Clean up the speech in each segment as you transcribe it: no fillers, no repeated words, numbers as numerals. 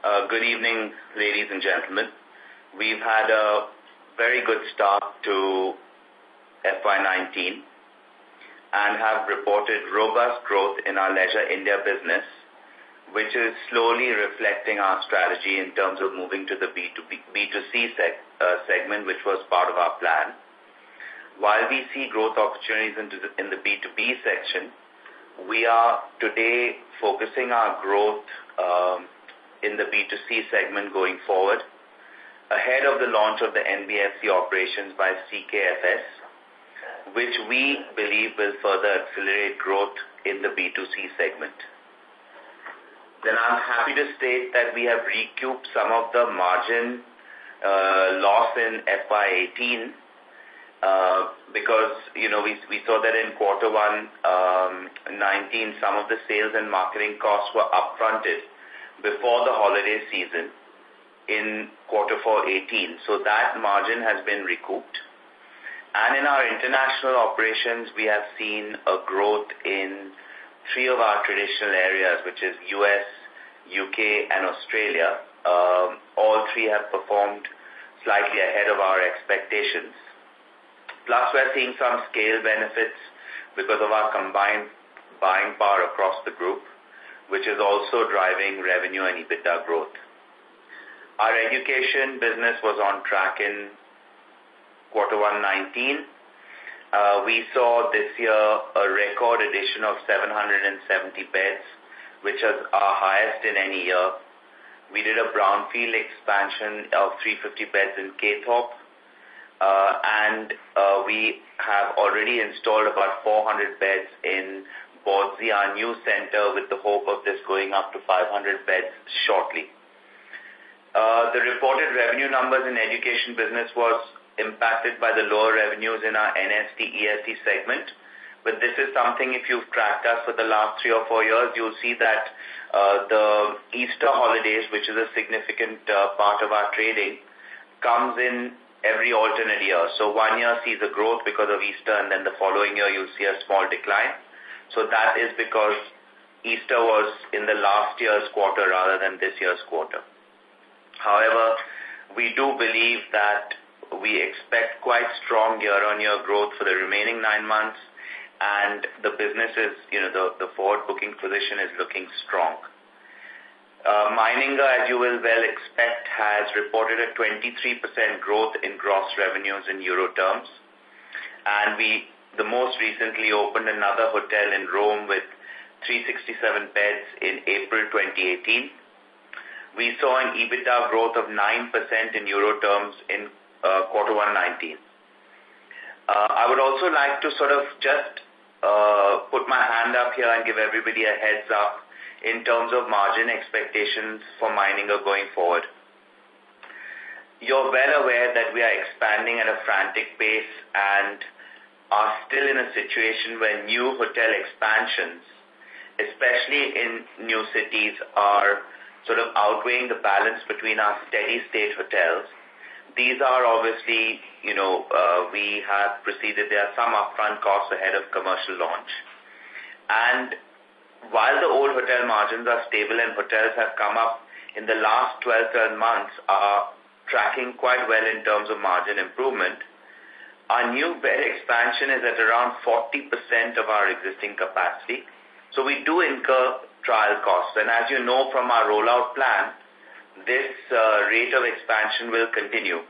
Good evening, ladies and gentlemen. We've had a very good start to FY19 and have reported robust growth in our Leisure India business, which is slowly reflecting our strategy in terms of moving to the B2C segment, which was part of our plan. While we see growth opportunities in the B2B section, we are today focusing our growth in the B2C segment going forward, ahead of the launch of the NBFC operations by CKFS, which we believe will further accelerate growth in the B2C segment. Then I'm happy to state that we have recouped some of the margin loss in FY18 because, we saw that in Q1 19, some of the sales and marketing costs were upfronted before the holiday season in Q4 18. So that margin has been recouped. And in our international operations, we have seen a growth in three of our traditional areas, which is US, UK, and Australia. All three have performed slightly ahead of our expectations. Plus, we're seeing some scale benefits because of our combined buying power across the group, which is also driving revenue and EBITDA growth. Our education business was on track in Q1 19. We saw this year a record addition of 770 beds, which is our highest in any year. We did a brownfield expansion of 350 beds in Kaythorpe, and we have already installed about 400 beds in Bawdsey, our new center, with the hope of this going up to 500 beds shortly. The reported revenue numbers in education business was impacted by the lower revenues in our NST EST segment. But this is something, if you've tracked us for the last 3 or 4 years, you'll see that the Easter holidays, which is a significant part of our trading, comes in every alternate year. So 1 year sees a growth because of Easter, and then the following year you'll see a small decline. So that is because Easter was in the last year's quarter rather than this year's quarter. However, we do believe that we expect quite strong year-on-year growth for the remaining 9 months, and the business is, the forward booking position is looking strong. Meininger, as you will well expect, has reported a 23% growth in gross revenues in euro terms. And the most recently opened another hotel in Rome with 367 beds in April 2018. We saw an EBITDA growth of 9% in euro terms in Q1 19. I would also like to sort of just put my hand up here and give everybody a heads up in terms of margin expectations for Meininger going forward. You're well aware that we are expanding at a frantic pace and are still in a situation where new hotel expansions, especially in new cities, are sort of outweighing the balance between our steady state hotels. These are obviously, we have proceeded. There are some upfront costs ahead of commercial launch. And while the old hotel margins are stable and hotels have come up in the last 12 months, are tracking quite well in terms of margin improvement, our new bed expansion is at around 40% of our existing capacity. So we do incur trial costs. And as you know from our rollout plan, this rate of expansion will continue.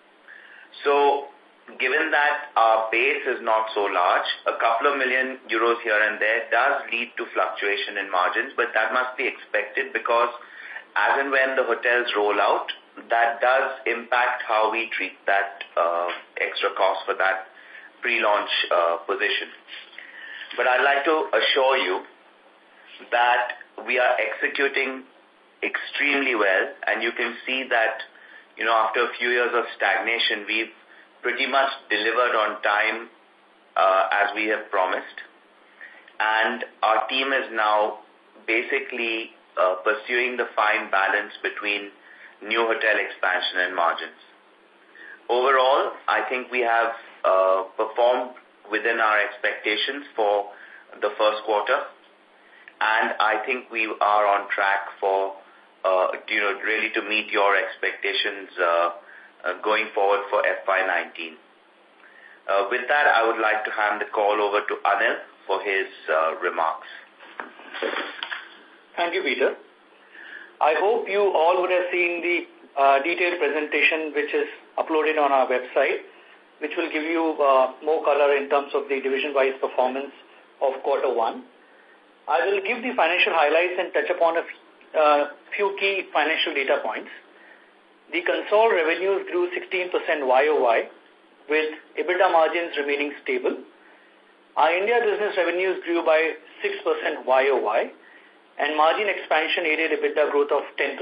So given that our base is not so large, a couple of million euros here and there does lead to fluctuation in margins, but that must be expected because as and when the hotels roll out, that does impact how we treat that extra cost for that pre-launch position. But I'd like to assure you that we are executing extremely well, and you can see that, after a few years of stagnation, we've pretty much delivered on time as we have promised. And our team is now basically pursuing the fine balance between new hotel expansion and margins. Overall, I think we have performed within our expectations for the first quarter, and I think we are on track for really to meet your expectations going forward for FY19. With that, I would like to hand the call over to Anil for his remarks. Thank you, Peter. I hope you all would have seen the detailed presentation which is uploaded on our website, which will give you more color in terms of the division-wise performance of quarter one. I will give the financial highlights and touch upon a few key financial data points. The consolidated revenues grew 16% YOY, with EBITDA margins remaining stable. Our India business revenues grew by 6% YOY, and margin expansion aided EBITDA growth of 10%.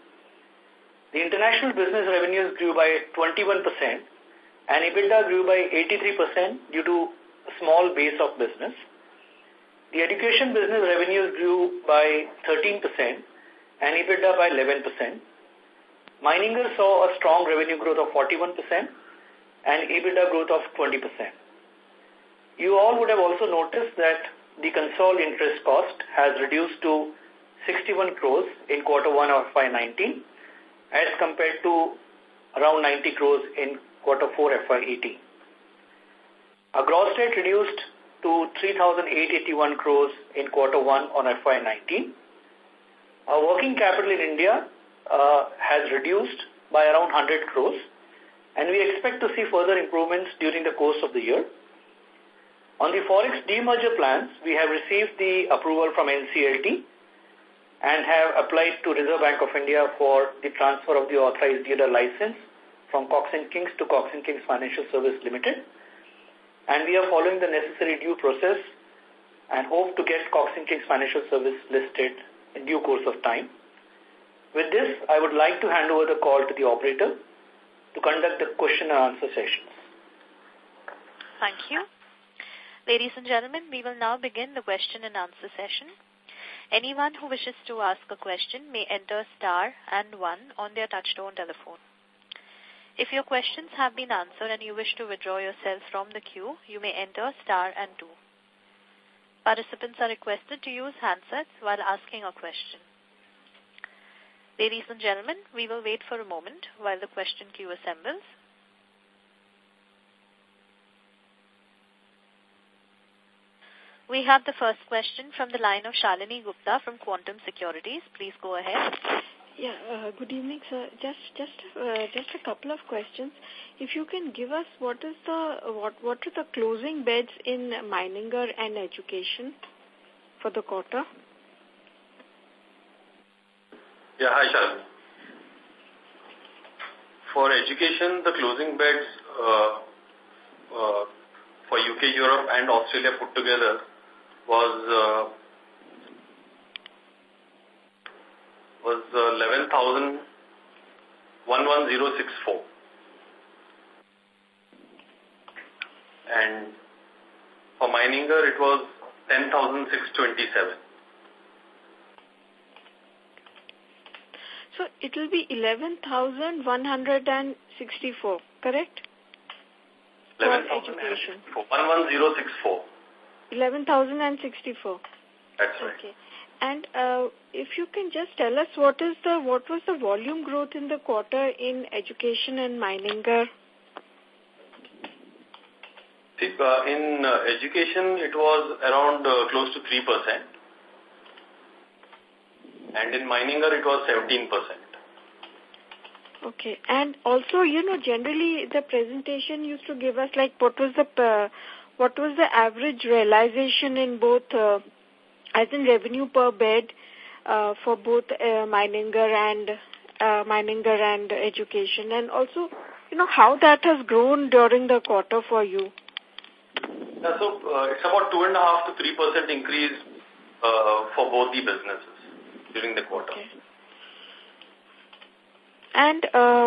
The international business revenues grew by 21%, and EBITDA grew by 83% due to a small base of business. The education business revenues grew by 13% and EBITDA by 11%. Meininger saw a strong revenue growth of 41% and EBITDA growth of 20%. You all would have also noticed that the consolidated interest cost has reduced to 61 crores in quarter one of FY19 as compared to around 90 crores in quarter four FY18. Our gross debt reduced to 3,881 crores in quarter one on FY19. Our working capital in India has reduced by around 100 crores, and we expect to see further improvements during the course of the year. On the Forex demerger plans, we have received the approval from NCLT and have applied to Reserve Bank of India for the transfer of the authorized dealer license from Cox & Kings to Cox & Kings Financial Service Limited. And we are following the necessary due process and hope to get Cox & Kings Financial Service listed in due course of time. With this, I would like to hand over the call to the operator to conduct the question and answer sessions. Thank you. Ladies and gentlemen, we will now begin the question and answer session. Anyone who wishes to ask a question may enter star and 1 on their touchtone telephone. If your questions have been answered and you wish to withdraw yourself from the queue, you may enter star and 2. Participants are requested to use handsets while asking a question. Ladies and gentlemen, we will wait for a moment while the question queue assembles. We have the first question from the line of Shalini Gupta from Quantum Securities. Please go ahead. Yeah, good evening, sir. Just a couple of questions. If you can give us what are the closing beds in Meininger and education for the quarter? Yeah, hi, Shalini. For education, the closing beds for UK, Europe, and Australia put together was 11,064, and for Meininger it was 10,627. So it will be 11,164, correct? 11,064. 11,064. 11,064. That's right. Okay. And if you can just tell us what was the volume growth in the quarter in education and Meininger? In education, it was around close to 3%. And in Meininger, it was 17%. Okay. And also, generally the presentation used to give us like what was the average realization in both, as in revenue per bed, for both Meininger and education, and also, how that has grown during the quarter for you. Yeah, so it's about 2.5% to 3% increase for both the businesses during the quarter. Okay. And,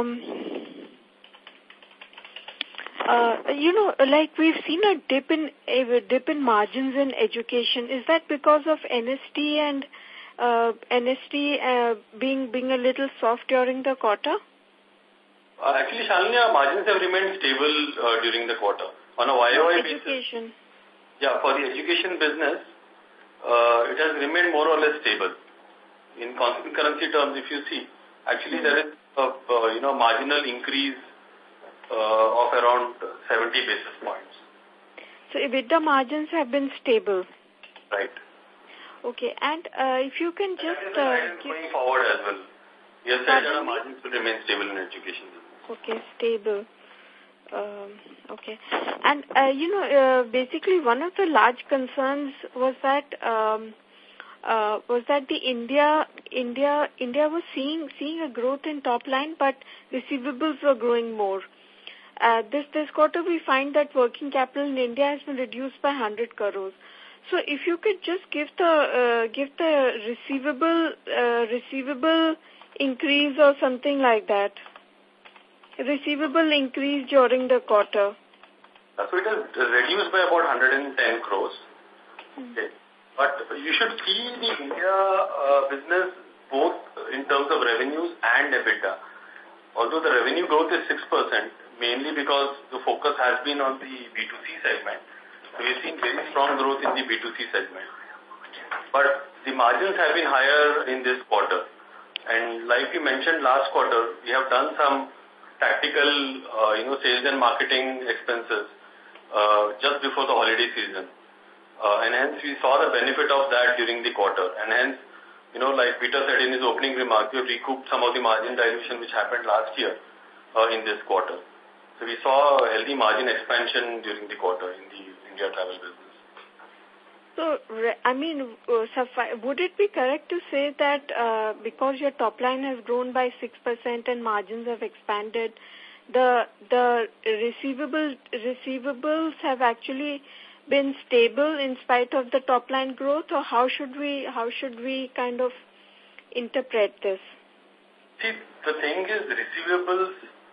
like we've seen a dip in margins in education. Is that because of NST and being a little soft during the quarter? Actually, Shalini, our margins have remained stable during the quarter. On a YOY education. basis. Yeah, for the education business, it has remained more or less stable. in constant currency terms, if you see, actually there is a marginal increase of around 70 basis points. So EBITDA margins have been stable. Right. Okay, and if you can just going forward as well. Yes, the margins will remain stable in education. Okay, stable. Okay, and basically one of the large concerns was that the India was seeing a growth in top line, but receivables were growing more. This quarter we find that working capital in India has been reduced by 100 crores. So if you could just give the receivable increase or something like that. Receivable increase during the quarter. So it has reduced by about 110 crores. Okay. But you should see the India business both in terms of revenues and EBITDA. Although the revenue growth is 6%, mainly because the focus has been on the B2C segment. We've seen very strong growth in the B2C segment. But the margins have been higher in this quarter. And like you mentioned last quarter, we have done some tactical, sales and marketing expenses just before the holiday season. And hence we saw the benefit of that during the quarter. And hence, like Peter said in his opening remarks, we have recouped some of the margin dilution which happened last year in this quarter. So we saw a healthy margin expansion during the quarter in the India travel business. So, would it be correct to say that because your top line has grown by 6% and margins have expanded, the receivables have actually been stable in spite of the top line growth, or how should we kind of interpret this? See, the thing is, receivables,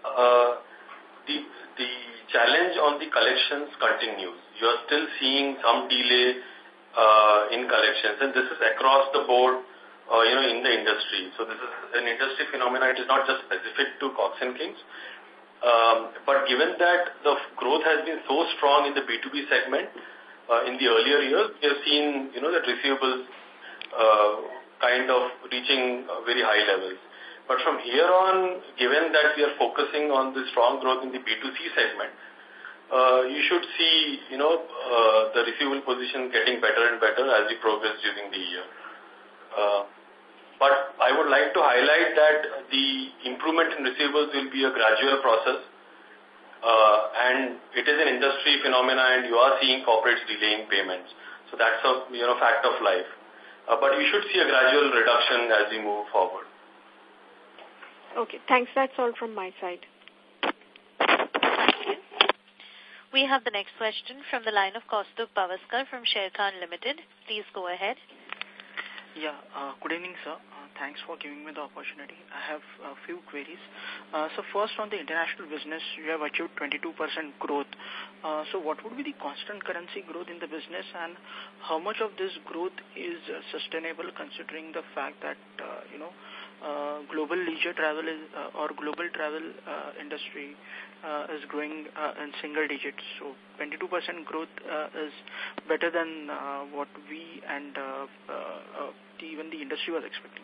the challenge on the collections continues. You are still seeing some delay in collections, and this is across the board, in the industry. So this is an industry phenomenon. It is not just specific to Cox & Kings. But given that the growth has been so strong in the B2B segment in the earlier years, we have seen, that receivables kind of reaching very high levels. But from here on, given that we are focusing on the strong growth in the B2C segment, you should see, the receivable position getting better and better as we progress during the year. But I would like to highlight that the improvement in receivables will be a gradual process, and it is an industry phenomena, and you are seeing corporates delaying payments. So that's a fact of life. But we should see a gradual reduction as we move forward. Okay, thanks. That's all from my side. We have the next question from the line of Kaustubh Pawaskar from Sharekhan Limited. Please go ahead. Yeah, good evening, sir. Thanks for giving me the opportunity. I have a few queries. So first, on the international business, you have achieved 22% growth. So what would be the constant currency growth in the business, and how much of this growth is sustainable considering the fact that, global leisure travel or global travel industry is growing in single digits. So 22% growth is better than what we and even the industry was expecting.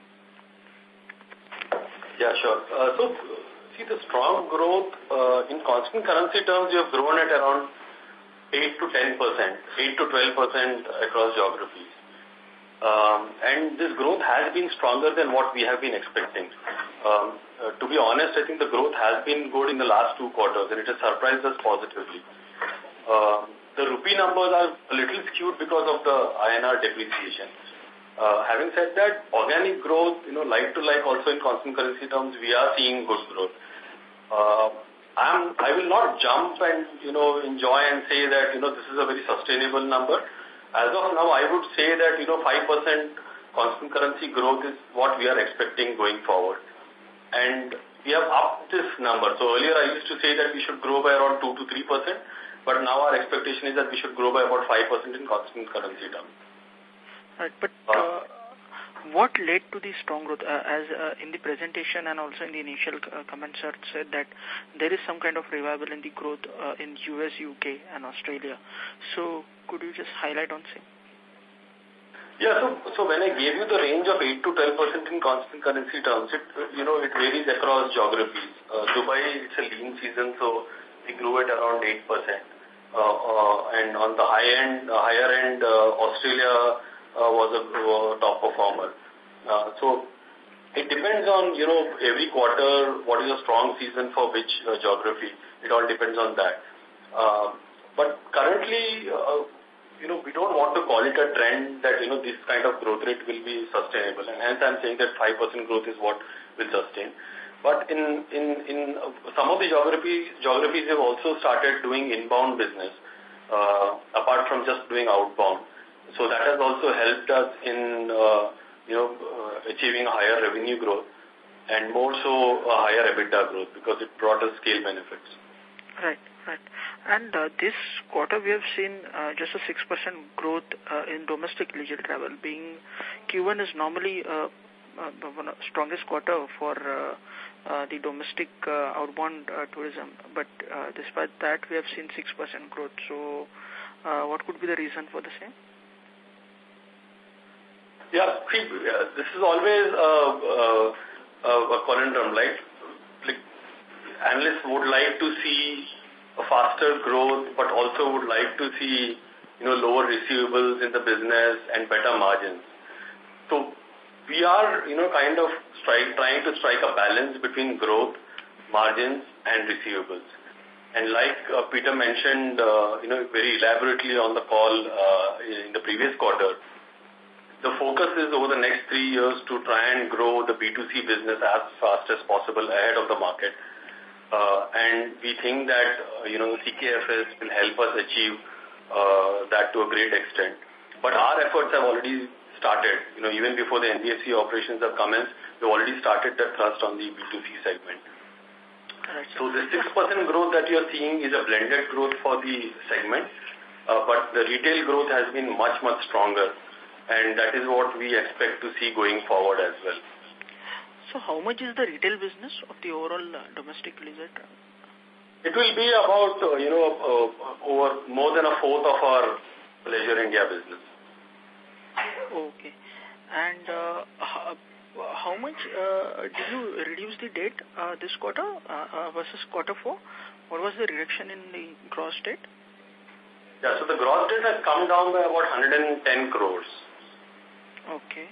Yeah, sure. So, see, the strong growth in constant currency terms, we have grown at around 8 to 10%, 8 to 12% across geographies. And this growth has been stronger than what we have been expecting. To be honest, I think the growth has been good in the last 2 quarters, and it has surprised us positively. The rupee numbers are a little skewed because of the INR depreciation. Having said that, organic growth, like to like also in constant currency terms, we are seeing good growth. I will not jump and, enjoy and say that, this is a very sustainable number. As of now, I would say that, 5% constant currency growth is what we are expecting going forward. And we have upped this number. So earlier I used to say that we should grow by around 2 to 3%, but now our expectation is that we should grow by about 5% in constant currency terms. Right, but what led to the strong growth? As in the presentation and also in the initial comments, sir said that there is some kind of revival in the growth in US, UK and Australia. So could you just highlight on same? Yeah, so when I gave you the range of 8 to 12% in constant currency terms, it varies across geographies. Dubai, it's a lean season, so we grew at around 8%. And on the higher end, Australia was a top performer. So it depends on, every quarter, what is a strong season for which geography. It all depends on that. But currently, we don't want to call it a trend that, this kind of growth rate will be sustainable. And hence I'm saying that 5% growth is what will sustain. But in some of the geographies have also started doing inbound business, apart from just doing outbound. So that has also helped us in, achieving a higher revenue growth and more so a higher EBITDA growth because it brought us scale benefits. Right. And this quarter we have seen just a 6% growth in domestic leisure travel. Being Q1 is normally one of the strongest quarter for the domestic outbound tourism, but despite that we have seen 6% growth. So what could be the reason for the same? Yeah, this is always a conundrum, like analysts would like to see a faster growth, but also would like to see, lower receivables in the business and better margins. So we are, kind of trying to strike a balance between growth, margins, and receivables. And like Peter mentioned, very elaborately on the call in the previous quarter, the focus is over the next 3 years to try and grow the B2C business as fast as possible ahead of the market. And we think that, CKFS will help us achieve that to a great extent. But our efforts have already started. Even before the NBFC operations have commenced, we've already started the thrust on the B2C segment. Right. So the 6% growth that you're seeing is a blended growth for the segment, but the retail growth has been much, much stronger. And that is what we expect to see going forward as well. So how much is the retail business of the overall domestic leisure travel? It will be about, over more than a fourth of our Leisure India business. Okay. And how much did you reduce the debt this quarter versus quarter 4? What was the reduction in the gross debt? Yeah, so the gross debt has come down by about 110 crores. Okay.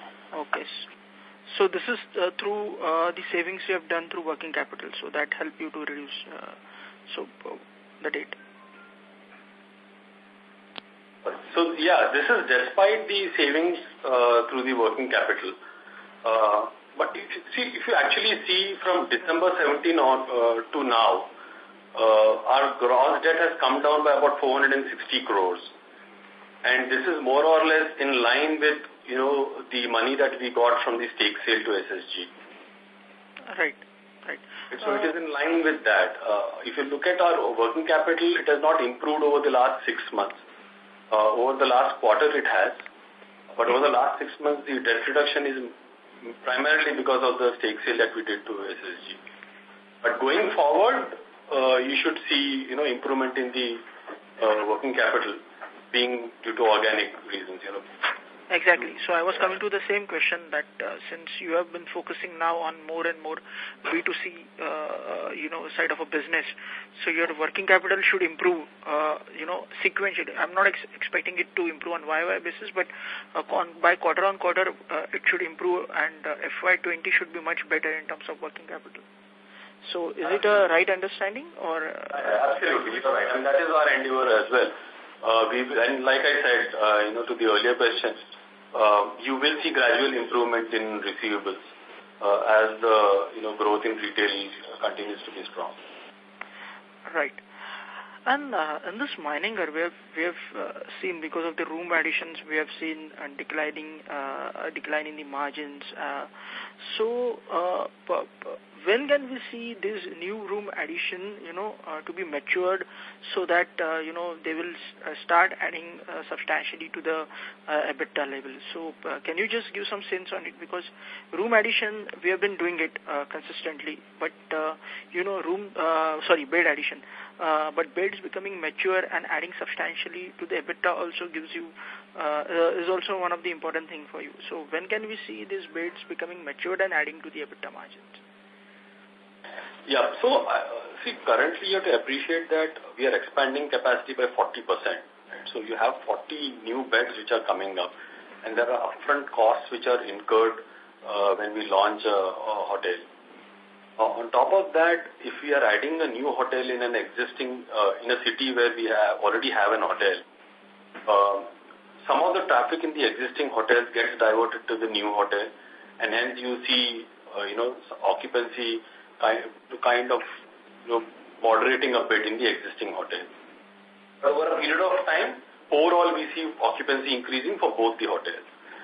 So this is through the savings you have done through working capital, so that helped you to reduce the debt. So yeah, this is despite the savings through the working capital. But if you actually see from December 17 on to now, our gross debt has come down by about 460 crores. And this is more or less in line with, the money that we got from the stake sale to SSG. Right. So it is in line with that. If you look at our working capital, it has not improved over the last 6 months. Over the last quarter, it has. But over the last 6 months, the debt reduction is primarily because of the stake sale that we did to SSG. But going forward, you should see, improvement in the working capital being due to organic reasons, Exactly. So I was coming to the same question that since you have been focusing now on more and more B2C, side of a business, so your working capital should improve, sequentially. I'm not expecting it to improve on YY basis, but by quarter on quarter, it should improve, and FY20 should be much better in terms of working capital. So is it a right understanding? Or Absolutely, you're right. And that is our endeavor as well. And like I said, to the earlier question, you will see gradual improvement in receivables as the growth in retail continues to be strong. Right. And in this mining, we have seen, because of the room additions, we have seen a decline in the margins. So when can we see this new room addition, to be matured so that, they will start adding substantially to the EBITDA level? So can you just give some sense on it? Because room addition, we have been doing it consistently, but, bed addition. But beds becoming mature and adding substantially to the EBITDA also gives you is also one of the important thing for you. So when can we see these beds becoming matured and adding to the EBITDA margins? Yeah, so see, currently you have to appreciate that we are expanding capacity by 40%. Right? So you have 40 new beds which are coming up, and there are upfront costs which are incurred when we launch a hotel. On top of that, if we are adding a new hotel in an existing, in a city where we already have an hotel, some of the traffic in the existing hotels gets diverted to the new hotel, and hence you see, occupancy kind of moderating a bit in the existing hotel. Over a period of time, overall we see occupancy increasing for both the hotels.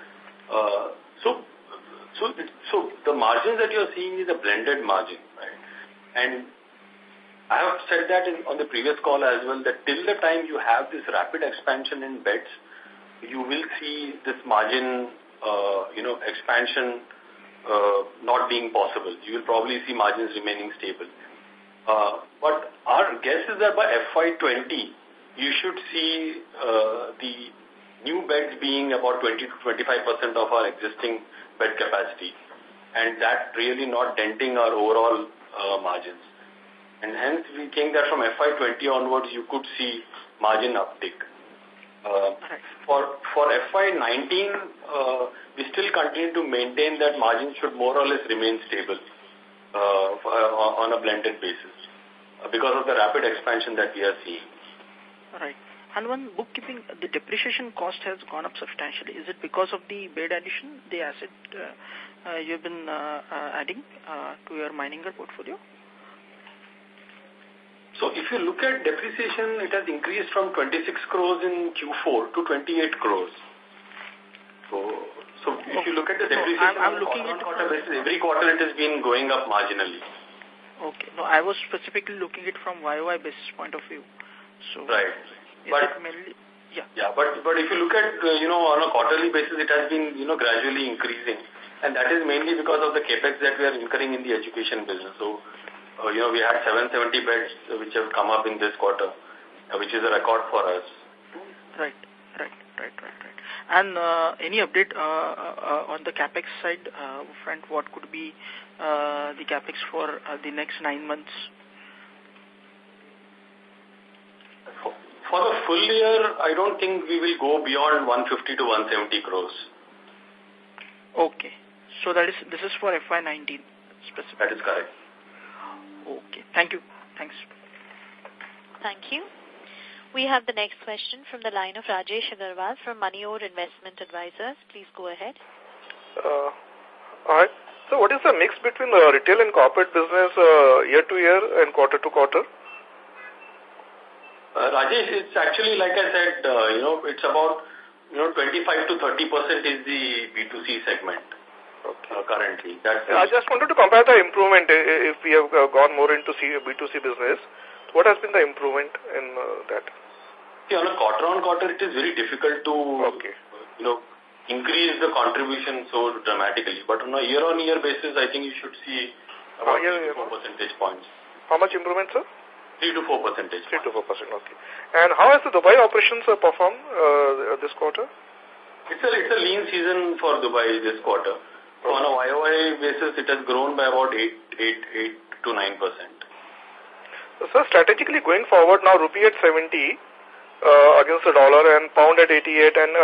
So the margins that you're seeing is a blended margin, right? And I have said that on the previous call as well, that till the time you have this rapid expansion in beds, you will see this margin, expansion not being possible. You will probably see margins remaining stable. But our guess is that by FY20, you should see the new beds being about 20 to 25% of our existing bed capacity, and that really not denting our overall margins. And hence we think that from FY20 onwards you could see margin uptick. For FY19, we still continue to maintain that margins should more or less remain stable on a blended basis because of the rapid expansion that we are seeing. Right. And one bookkeeping, the depreciation cost has gone up substantially. Is it because of the bed addition, the asset you've been adding to your Meininger portfolio? So if you look at depreciation, it has increased from 26 crores in Q4 to 28 crores. So if you look at the depreciation I'm looking on quarter basis, every quarter it has been going up marginally. Okay. No, I was specifically looking at it from YOY basis point of view. So right. But mainly, yeah, but if you look at, on a quarterly basis, it has been, gradually increasing. And that is mainly because of the capex that we are incurring in the education business. So, we had 770 beds which have come up in this quarter, which is a record for us. Right. And any update on the capex side front? What could be the capex for the next 9 months? For the full year, I don't think we will go beyond 150 to 170 crores. Okay. So this is for FY19 specifically. That is correct. Okay. Thank you. Thanks. Thank you. We have the next question from the line of Rajesh Agarwal from Moneyore Investment Advisors. Please go ahead. All right. So what is the mix between the retail and corporate business year to year and quarter to quarter? Rajesh, it's actually, like I said, it's about, 25 to 30% is the B2C segment currently. I just wanted to compare the improvement if we have gone more into B2C business. What has been the improvement in that? See, on a quarter-on-quarter, it is very difficult to, increase the contribution so dramatically. But on a year-on-year basis, I think you should see about 3 to 4 percentage points. How much improvement, sir? 3 to 4 percentage. 3 to 4%, okay. And how has the Dubai operations performed this quarter? It's a lean season for Dubai this quarter. So on a YOY basis, it has grown by about 8 to 9%. So strategically going forward now, rupee at 70 against the dollar and pound at 88 and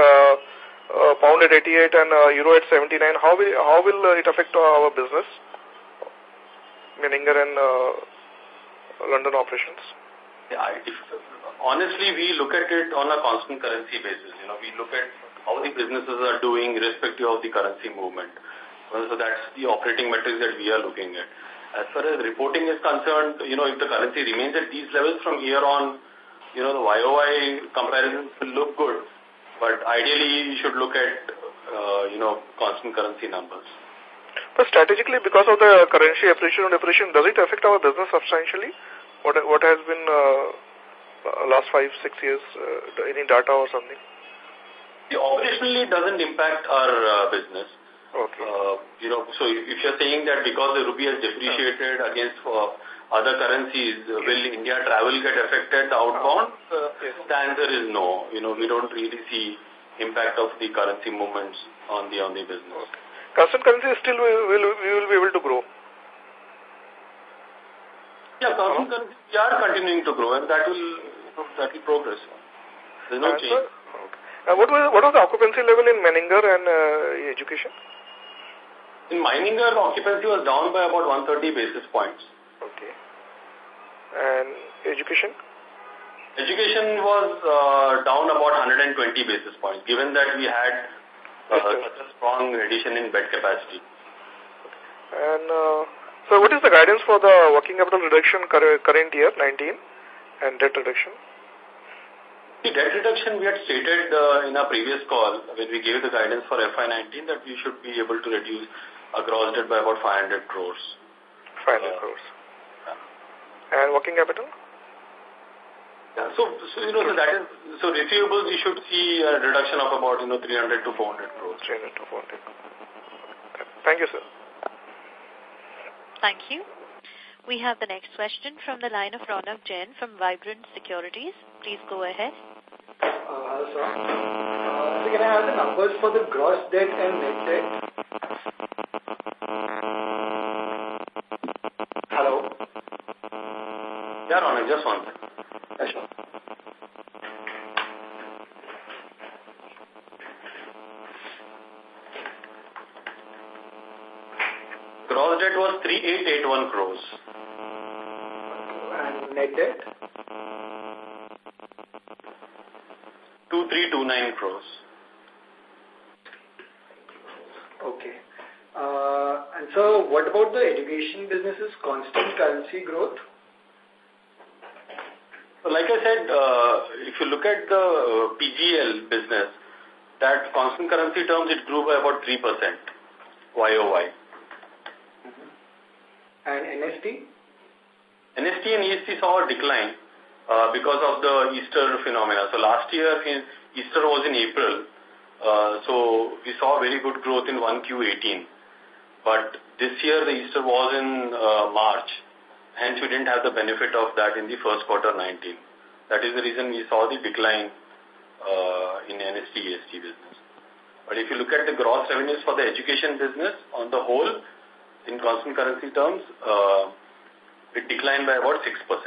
euro at 79. How will it affect our business, Meininger and London operations? Yeah, honestly, we look at it on a constant currency basis. We look at how the businesses are doing irrespective of the currency movement. So that's the operating metrics that we are looking at. As far as reporting is concerned, if the currency remains at these levels from here on, the YOY comparisons will look good. But ideally, you should look at, constant currency numbers. But strategically, because of the currency appreciation or depreciation, does it affect our business substantially? What has been last 5-6 years, any data or something? Operationally, it doesn't impact our business. Okay. So if you're saying that because the rupee has depreciated against other currencies, will India travel get affected outbound? Yes. The answer is no. We don't really see impact of the currency movements on the business. Constant currency still we will be able to grow. Yeah, constant currency we are continuing to grow, and that will progress. There's no change. What was the occupancy level in Menninger and education? In Menninger, occupancy was down by about 130 basis points. Okay. And education? Education was down about 120 basis points, given that we had such a strong addition in bed capacity. And so what is the guidance for the working capital reduction current year, 19, and debt reduction? The debt reduction we had stated in our previous call when we gave the guidance for FY19 that we should be able to reduce our gross debt by about 500 crores. 500 crores. Yeah. And working capital? Yeah, so receivables we should see a reduction of about 300 to 400 crores. 300 to 400. Thank you, sir. Thank you. We have the next question from the line of Ronak Jain from Vibrant Securities. Please go ahead. Hello, sir. So can I have the numbers for the gross debt and net debt? Hello? Yeah, Ronak, just one second. Yes, sir. Gross debt was 3881 crores. And net debt? 2329 crores. Okay. And so what about the education business's constant currency growth? Like I said, if you look at the PGL business, that constant currency terms, it grew by about 3% YOY. And NST? NST and EST saw a decline because of the Easter phenomena. So last year, Easter was in April, so we saw very good growth in 1Q18. But this year, the Easter was in March. Hence, we didn't have the benefit of that in the first quarter 19. That is the reason we saw the decline in NST EST business. But if you look at the gross revenues for the education business on the whole, in constant currency terms, it declined by about 6%.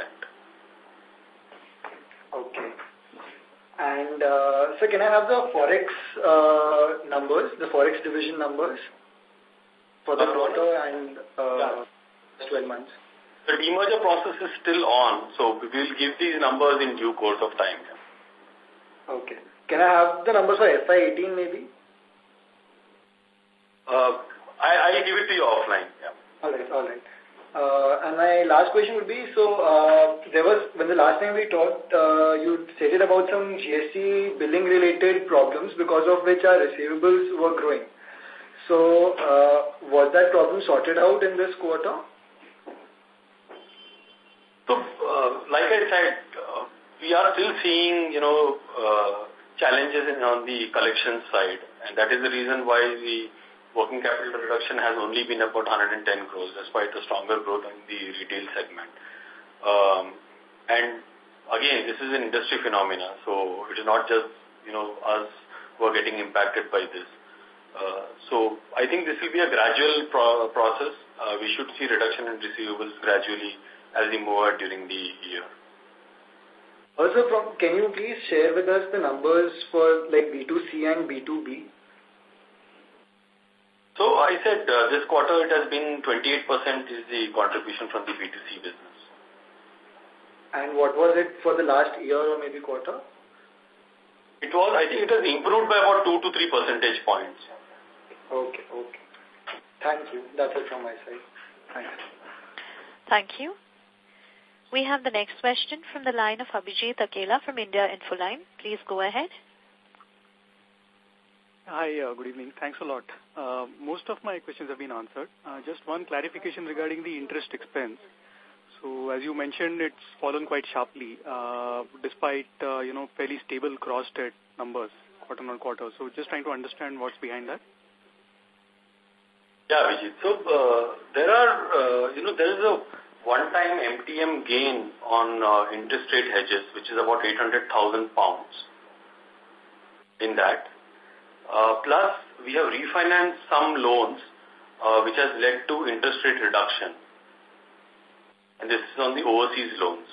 Okay. And so can I have the Forex numbers, the Forex division numbers for the quarter and 12 months? The demerger process is still on, so we will give these numbers in due course of time. Okay. Can I have the numbers for FY18 maybe? I'll give it to you offline. Yeah. All right. And my last question would be, so when the last time we talked, you stated about some GST billing related problems because of which our receivables were growing. So was that problem sorted out in this quarter? So, like I said, we are still seeing, challenges on the collection side, and that is the reason why the working capital reduction has only been about 110 crores, despite a stronger growth in the retail segment. And again, this is an industry phenomena, so it is not just, us who are getting impacted by this. So I think this will be a gradual process. We should see reduction in receivables gradually as we move out during the year. Also, can you please share with us the numbers for like B2C and B2B? So I said this quarter it has been 28% is the contribution from the B2C business. And what was it for the last year or maybe quarter? I think it has improved by about 2 to 3 percentage points. Okay. Thank you. That's it from my side. Thanks. Thank you. We have the next question from the line of Abhijit Akela from India Infoline. Please go ahead. Hi, good evening. Thanks a lot. Most of my questions have been answered. Just one clarification regarding the interest expense. So, as you mentioned, it's fallen quite sharply, despite, fairly stable gross debt numbers quarter on quarter. So, just trying to understand what's behind that. Yeah, Vijay. So, there is a one-time MTM gain on interest rate hedges, which is about 800,000 pounds in that. Plus, we have refinanced some loans, which has led to interest rate reduction. And this is on the overseas loans.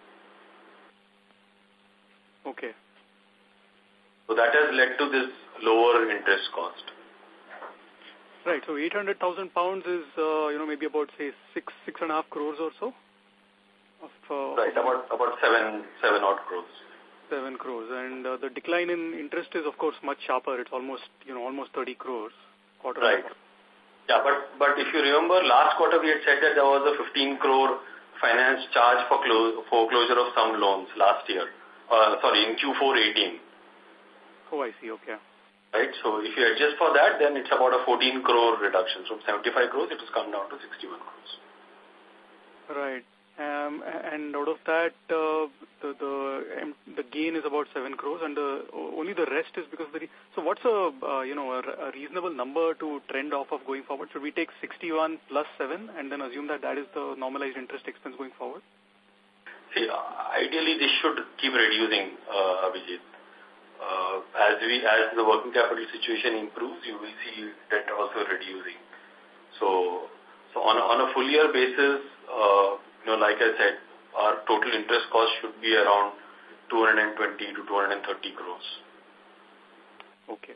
Okay. So that has led to this lower interest cost. Right. So 800,000 pounds is, maybe about, say, 6.5 crores or so? Right, about 7 odd crores. 7 crores. And the decline in interest is, of course, much sharper. It's almost 30 crores. Right. Yeah, but if you remember, last quarter we had said that there was a 15 crore finance charge for foreclosure of some loans last year. In Q4 18. Oh, I see. Okay. Right, so if you adjust for that, then it's about a 14 crore reduction. From 75 crores, it has come down to 61 crores. Right. And out of that, the gain is about 7 crores, and only the rest is because of the... So what's a reasonable number to trend off of going forward? Should we take 61 plus 7 and then assume that is the normalized interest expense going forward? See, ideally this should keep reducing, Abhijit. As the working capital situation improves, you will see debt also reducing. So on a full year basis, like I said, our total interest cost should be around 220 to 230 crores. Okay.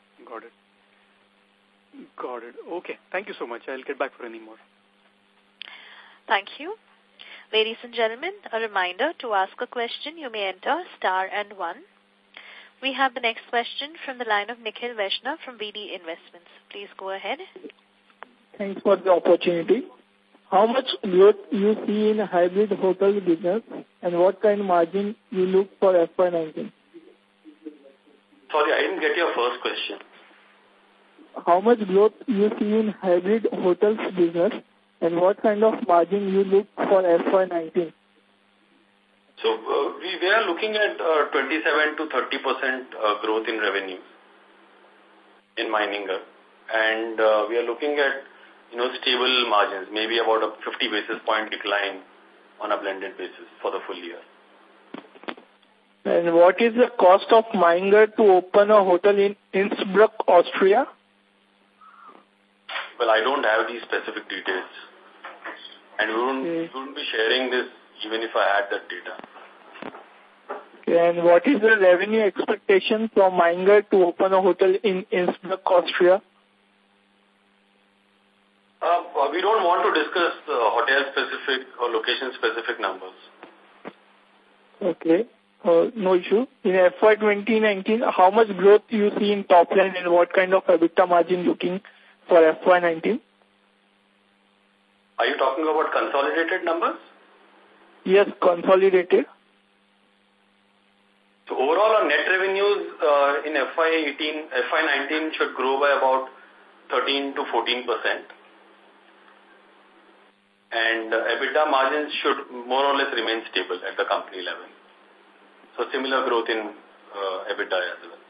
Got it. Okay. Thank you so much. I'll get back for any more. Thank you. Ladies and gentlemen, a reminder, to ask a question, you may enter star and 1. We have the next question from the line of Nikhil Vaishnav from VD Investments. Please go ahead. Thanks for the opportunity. How much growth you see in hybrid hotel business and what kind of margin you look for FY19? Sorry, I didn't get your first question. How much growth you see in hybrid hotels business and what kind of margin you look for FY19? So we are looking at 27 to 30% growth in revenue in Meininger, and we are looking at stable margins, maybe about a 50 basis point decline on a blended basis for the full year. And what is the cost of Meininger to open a hotel in Innsbruck, Austria? Well, I don't have these specific details, and we wouldn't be sharing this even if I had that data. Okay, and what is the revenue expectation from Meininger to open a hotel in Innsbruck, Austria? We don't want to discuss hotel-specific or location-specific numbers. Okay, no issue. In FY 2019, how much growth you see in top line and what kind of EBITDA margin looking for FY 19? Are you talking about consolidated numbers? Yes, consolidated. So overall, our net revenues in FY 19 should grow by about 13 to 14%. And EBITDA margins should more or less remain stable at the company level. So similar growth in EBITDA as well.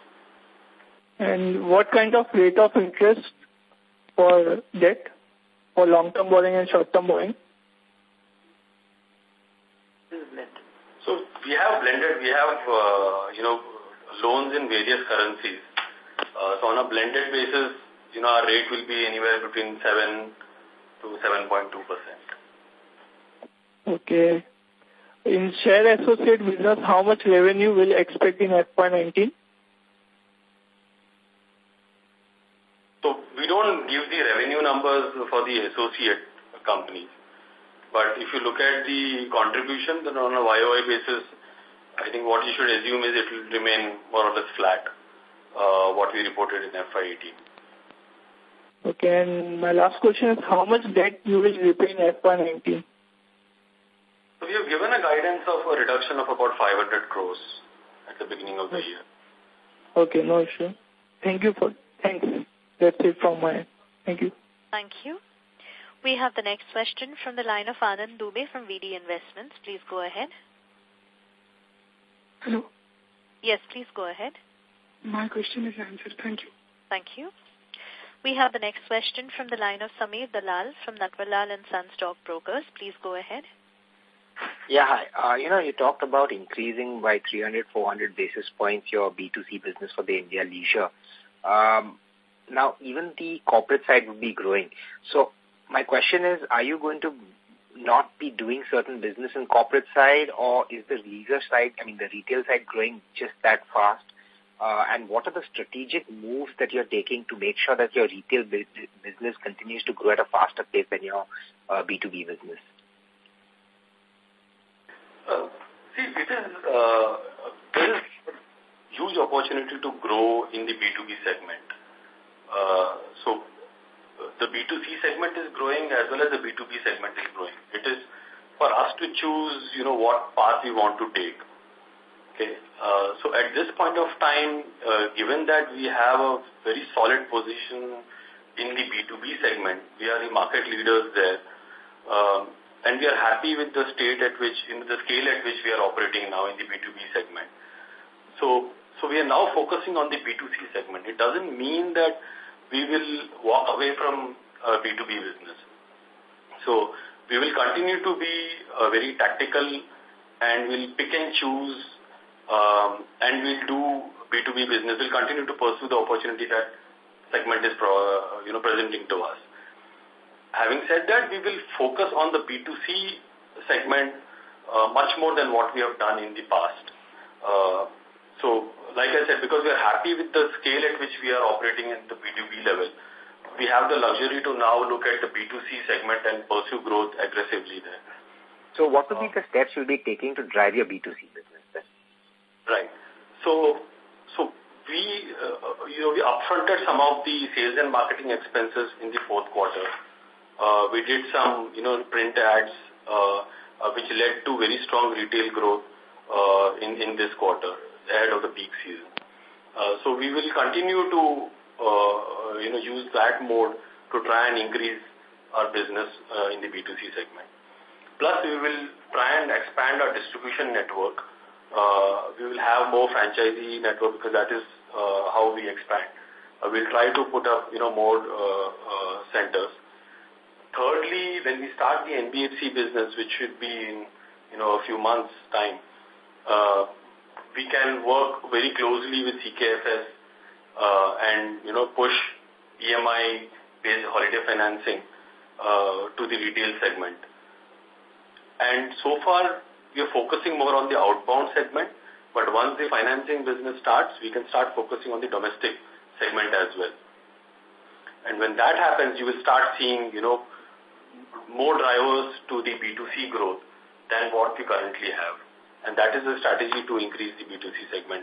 And what kind of rate of interest for debt, for long-term borrowing and short-term borrowing? So we have blended, loans in various currencies. So on a blended basis, our rate will be anywhere between 7 to 7.2%. Okay. In share associate business, how much revenue will expect in FY19? So we don't give the revenue numbers for the associate companies. But if you look at the contribution, then on a YOY basis, I think what you should assume is it will remain more or less flat, what we reported in FY18. Okay, and my last question is how much debt you will repay in FY19? So we have given a guidance of a reduction of about 500 crores at the beginning of the year. Okay, no issue. Thanks. That's it from my end. Thank you. Thank you. We have the next question from the line of Anand Dubey from VD Investments. Please go ahead. Hello. Yes, please go ahead. My question is answered. Thank you. Thank you. We have the next question from the line of Sameer Dalal from Natwarlal and Sons Stock Brokers. Please go ahead. Yeah, hi. You talked about increasing by 300, 400 basis points your B2C business for the India leisure. Now, even the corporate side would be growing. So my question is, are you going to not be doing certain business in corporate side, or is the leisure side, the retail side growing just that fast? And what are the strategic moves that you're taking to make sure that your retail business continues to grow at a faster pace than your B2B business? There is huge opportunity to grow in the B2B segment. So the B2C segment is growing as well as the B2B segment is growing. It is for us to choose, what path we want to take. Okay. So at this point of time, given that we have a very solid position in the B2B segment, we are the market leaders there, and we are happy with the scale at which we are operating now in the B2B segment. So we are now focusing on the B2C segment. It doesn't mean that we will walk away from B2B business. So we will continue to be very tactical, and we'll pick and choose, and we'll do B2B business. We'll continue to pursue the opportunity that segment is presenting to us. Having said that, we will focus on the B2C segment much more than what we have done in the past. So, like I said, because we are happy with the scale at which we are operating at the B2B level, we have the luxury to now look at the B2C segment and pursue growth aggressively there. So what would be the steps you'll be taking to drive your B2C business then? Right. So we upfronted some of the sales and marketing expenses in the fourth quarter. We did some, print ads, which led to very strong retail growth in this quarter, ahead of the peak season. So we will continue to, use that mode to try and increase our business in the B2C segment. Plus, we will try and expand our distribution network. We will have more franchisee network because that is how we expand. We'll try to put up, more centers. Thirdly, when we start the NBFC business, which should be in, a few months' time, we can work very closely with CKFS and, push EMI-based holiday financing to the retail segment. And so far, we are focusing more on the outbound segment, but once the financing business starts, we can start focusing on the domestic segment as well. And when that happens, you will start seeing, more drivers to the B2C growth than what we currently have. And that is the strategy to increase the B2C segment,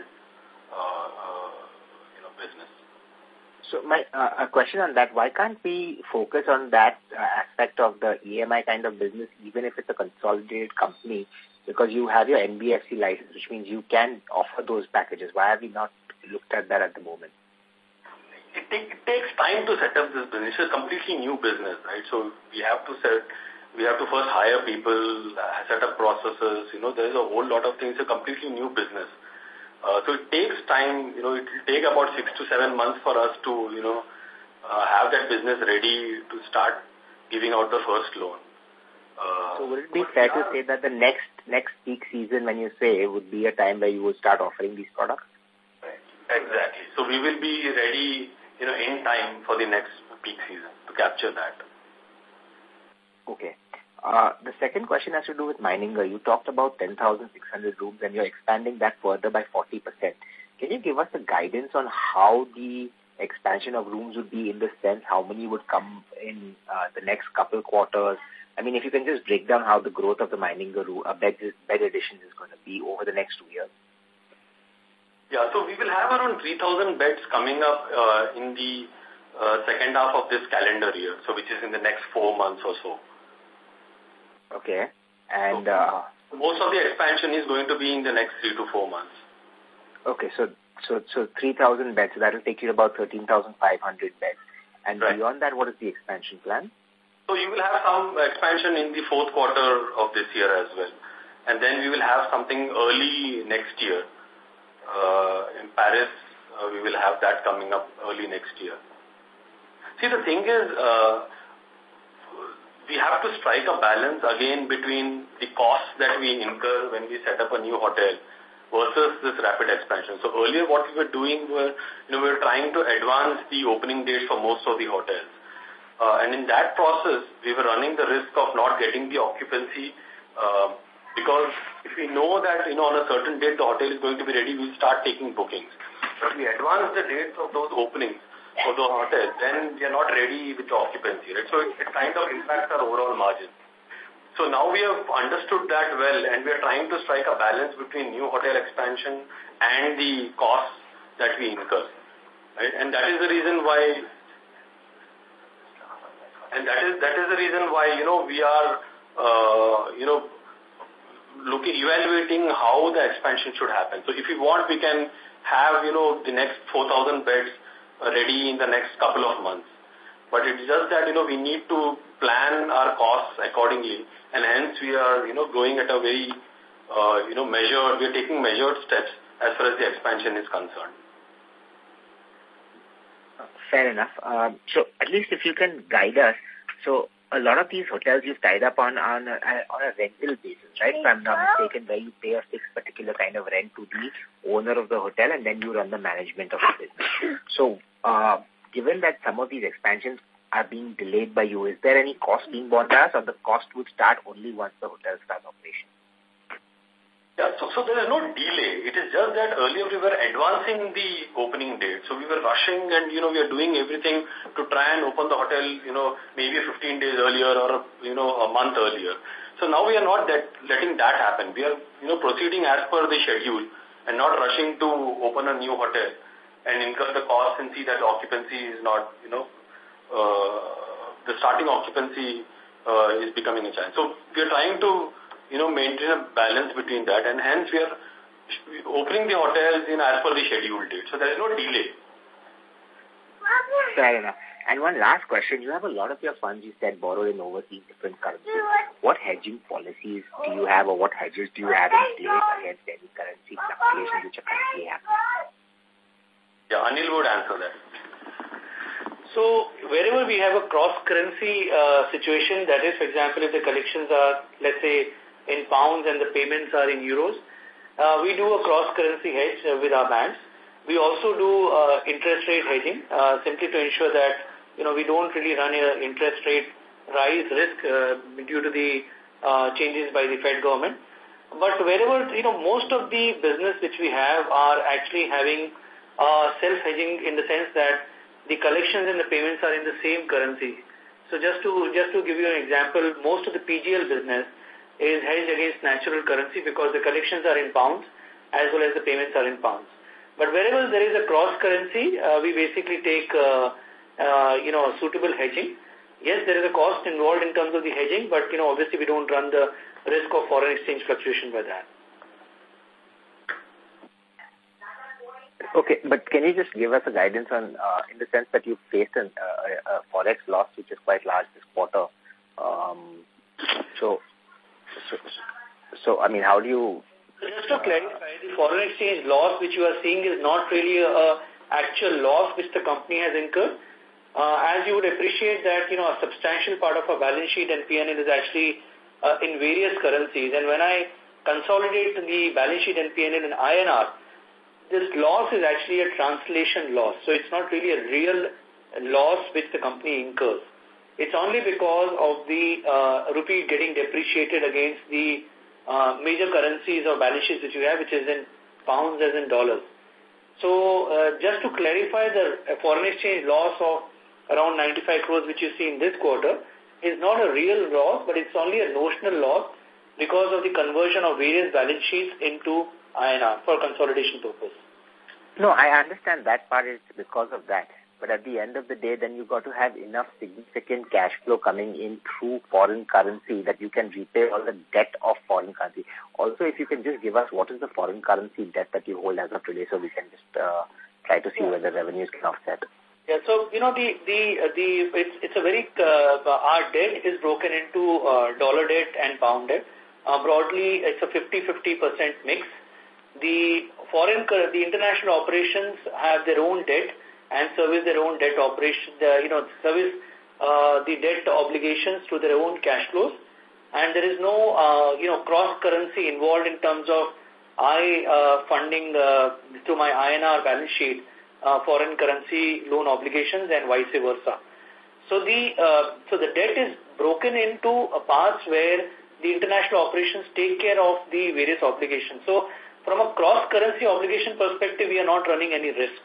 business. So a question on that, why can't we focus on that aspect of the EMI kind of business, even if it's a consolidated company, because you have your NBFC license, which means you can offer those packages. Why have we not looked at that at the moment? It takes time to set up this business. It's a completely new business, right? So we have to first hire people, set up processes. There's a whole lot of things. It's a completely new business. So it takes time. It will take about 6 to 7 months for us to, have that business ready to start giving out the first loan. So would it be fair to say that the next peak season, when you say, would be a time where you will start offering these products? Right. Exactly. So we will be ready, in time for the next peak season to capture that. Okay. The second question has to do with Meininger. You talked about 10,600 rooms and you're expanding that further by 40%. Can you give us a guidance on how the expansion of rooms would be, in the sense how many would come in the next couple quarters? If you can just break down how the growth of the Meininger bed additions is going to be over the next 2 years. Yeah, so we will have around 3,000 beds coming up in the second half of this calendar year, so which is in the next 4 months or so. Okay. And most of the expansion is going to be in the next 3 to 4 months. Okay, so 3,000 beds, so that will take you to about 13,500 beds. And right. Beyond that, what is the expansion plan? So you will have some expansion in the fourth quarter of this year as well. And then we will have something early next year. In Paris, we will have that coming up early next year. See, the thing is, we have to strike a balance again between the costs that we incur when we set up a new hotel versus this rapid expansion. So earlier what we were doing were, we were trying to advance the opening dates for most of the hotels. And in that process, we were running the risk of not getting the occupancy because if we know that, on a certain date the hotel is going to be ready, we'll start taking bookings. But we advance the dates of those openings for the hotel, then we are not ready with the occupancy, right? So it kind of impacts our overall margin. So now we have understood that well, and we are trying to strike a balance between new hotel expansion and the costs that we incur, right? And that is the reason why, we are, evaluating how the expansion should happen. So if we want, we can have, the next 4,000 beds ready in the next couple of months. But it's just that, we need to plan our costs accordingly, and hence we are, going at a very, measured, we are taking measured steps as far as the expansion is concerned. Fair enough. So at least if you can guide us, so a lot of these hotels you've tied up on a rental basis, right? If I'm not mistaken, where you pay a fixed particular kind of rent to the owner of the hotel and then you run the management of the business. So, given that some of these expansions are being delayed by you, is there any cost being borne by us, or the cost would start only once the hotel starts operation? Yeah, so there is no delay. It is just that earlier we were advancing the opening date. So we were rushing and, we are doing everything to try and open the hotel, maybe 15 days earlier or, a month earlier. So now we are not letting that happen. We are, proceeding as per the schedule and not rushing to open a new hotel and incur the cost and see that occupancy is not, the starting occupancy is becoming a challenge. So we are trying to, maintain a balance between that, and hence we are opening the hotels as per the scheduled date. So there is no delay. Fair enough. And one last question. You have a lot of your funds, you said, borrowed in overseas different currencies. What hedging policies do you have, or what hedges do you have in place against any currency fluctuations which are currently happening? Yeah, Anil would answer that. So wherever we have a cross-currency situation, that is, for example, if the collections are, let's say, in pounds and the payments are in euros, we do a cross-currency hedge with our banks. We also do interest rate hedging, simply to ensure that, we don't really run an interest rate rise risk due to the changes by the Fed government. But wherever, most of the business which we have are actually having self-hedging in the sense that the collections and the payments are in the same currency. So just to give you an example, most of the PGL business is hedged against natural currency because the collections are in pounds as well as the payments are in pounds. But wherever there is a cross-currency, we basically take, suitable hedging. Yes, there is a cost involved in terms of the hedging, but, obviously we don't run the risk of foreign exchange fluctuation by that. Okay, but can you just give us a guidance on, in the sense that you faced a forex loss which is quite large this quarter. So I mean, how do you... Just to clarify, the foreign exchange loss which you are seeing is not really a actual loss which the company has incurred. As you would appreciate that, a substantial part of our balance sheet and P&L is actually in various currencies. And when I consolidate the balance sheet and P&L in INR, this loss is actually a translation loss. So it's not really a real loss which the company incurs. It's only because of the rupee getting depreciated against the major currencies or balance sheets which you have, which is in pounds as in dollars. So just to clarify, the foreign exchange loss of around 95 crores which you see in this quarter is not a real loss, but it's only a notional loss because of the conversion of various balance sheets into INR for consolidation purpose. No, I understand that part is because of that. But at the end of the day, then you've got to have enough significant cash flow coming in through foreign currency that you can repay all the debt of foreign currency. Also, if you can just give us what is the foreign currency debt that you hold as of today, so we can just try to see whether revenues can offset. Yeah, so, it's a very, our debt is broken into dollar debt and pound debt. Broadly, it's a 50-50% mix. The international operations have their own debt and service their own debt operation, service the debt obligations to their own cash flows, and there is no cross currency involved in terms of funding to my INR balance sheet foreign currency loan obligations and vice versa. So the debt is broken into parts where the international operations take care of the various obligations. So from a cross currency obligation perspective, we are not running any risk.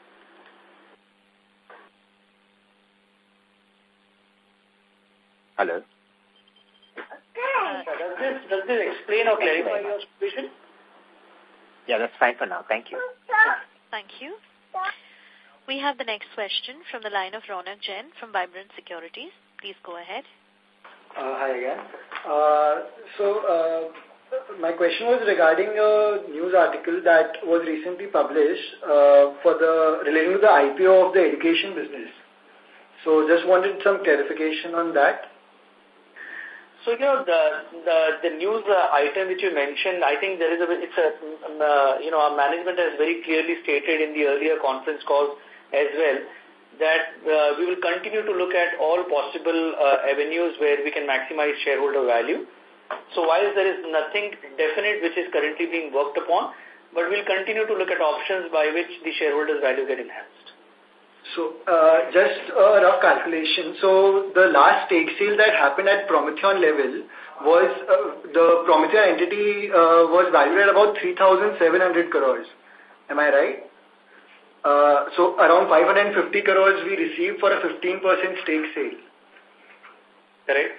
Hello. Does this explain or clarify your situation? Yeah, that's fine for now. Thank you. Thank you. We have the next question from the line of Ronak Jain from Vibrant Securities. Please go ahead. Hi again. My question was regarding a news article that was recently published relating to the IPO of the education business. So just wanted some clarification on that. So, the news item which you mentioned, I think there is our management has very clearly stated in the earlier conference calls as well that we will continue to look at all possible avenues where we can maximize shareholder value. So while there is nothing definite which is currently being worked upon, but we'll continue to look at options by which the shareholders' value get enhanced. So, just a rough calculation. So, the last stake sale that happened at Prometheon level was, the Prometheon entity was valued at about 3,700 crores. Am I right? So, around 550 crores we received for a 15% stake sale. Correct.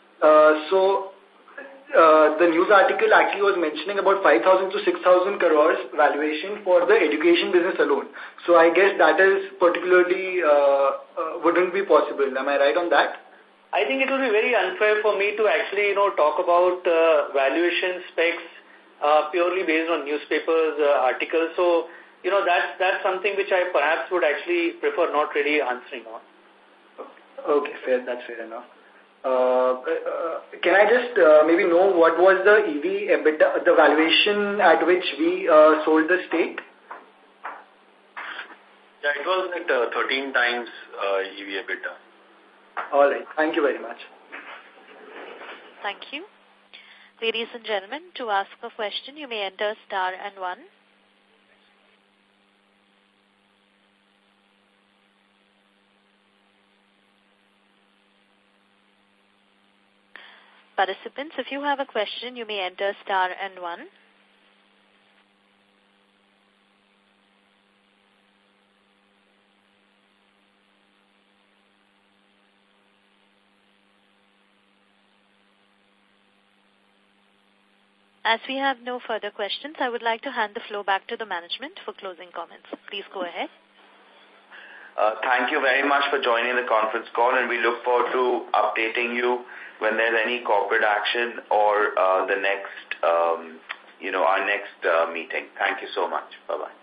The news article actually was mentioning about 5,000 to 6,000 crores valuation for the education business alone. So I guess that is particularly wouldn't be possible. Am I right on that? I think it will be very unfair for me to actually talk about valuation specs purely based on newspapers articles. So that's something which I perhaps would actually prefer not really answering on. Okay, that's fair enough. Can I just maybe know what was the EV EBITDA, the valuation at which we sold the stake? Yeah, it was at 13 times EV EBITDA. All right. Thank you very much. Thank you. Ladies and gentlemen, to ask a question, you may enter star and 1. Participants, if you have a question, you may enter star and 1. As we have no further questions, I would like to hand the floor back to the management for closing comments. Please go ahead. Thank you very much for joining the conference call, and we look forward to updating you when there's any corporate action or our next meeting. Thank you so much. Bye-bye.